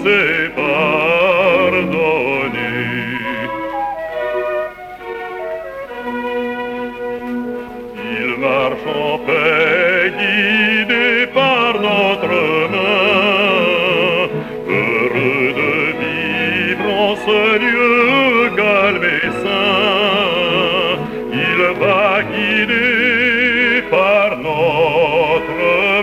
s'est pardonné. Il marche en paix, guidé par notre main, heureux de vivre en ce lieu calme et saint. Il va guidé par notre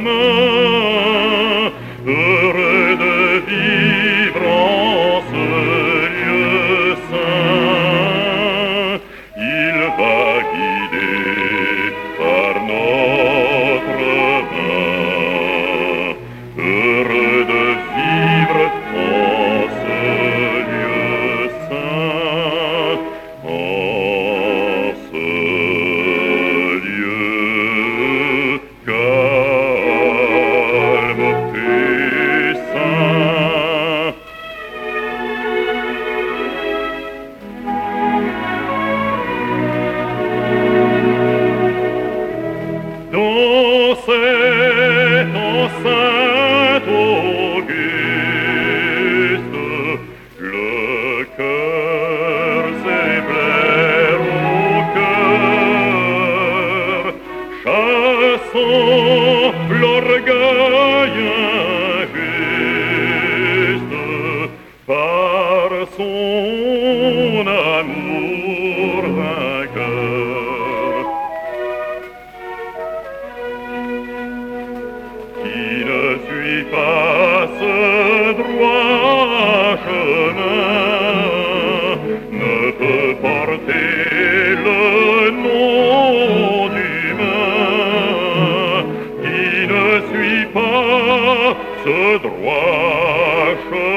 main, heureux de vivre en ce lieu saint. Il va guidé par notre main, heureux de vivre en ce lieu saint, en ce lieu calme et saint. Dans cette enceinte auguste, le cœur s'éclaire au cœur, chassant l'orgueil injuste par son amour vainqueur. Qui ne suit pas ce droit chemin ne peut porter le nom d'humain. Qui ne suit pas ce droit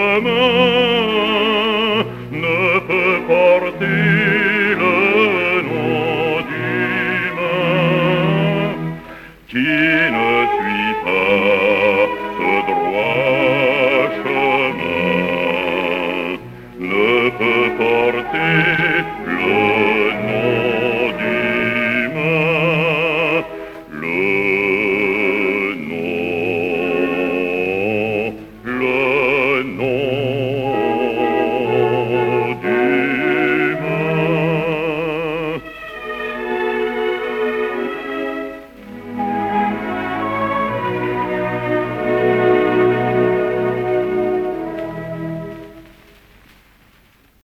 chemin ne peut porter le nom d'humain. Qui ne suit pas ce droit chemin ne peut porter le nom d'humain, le nom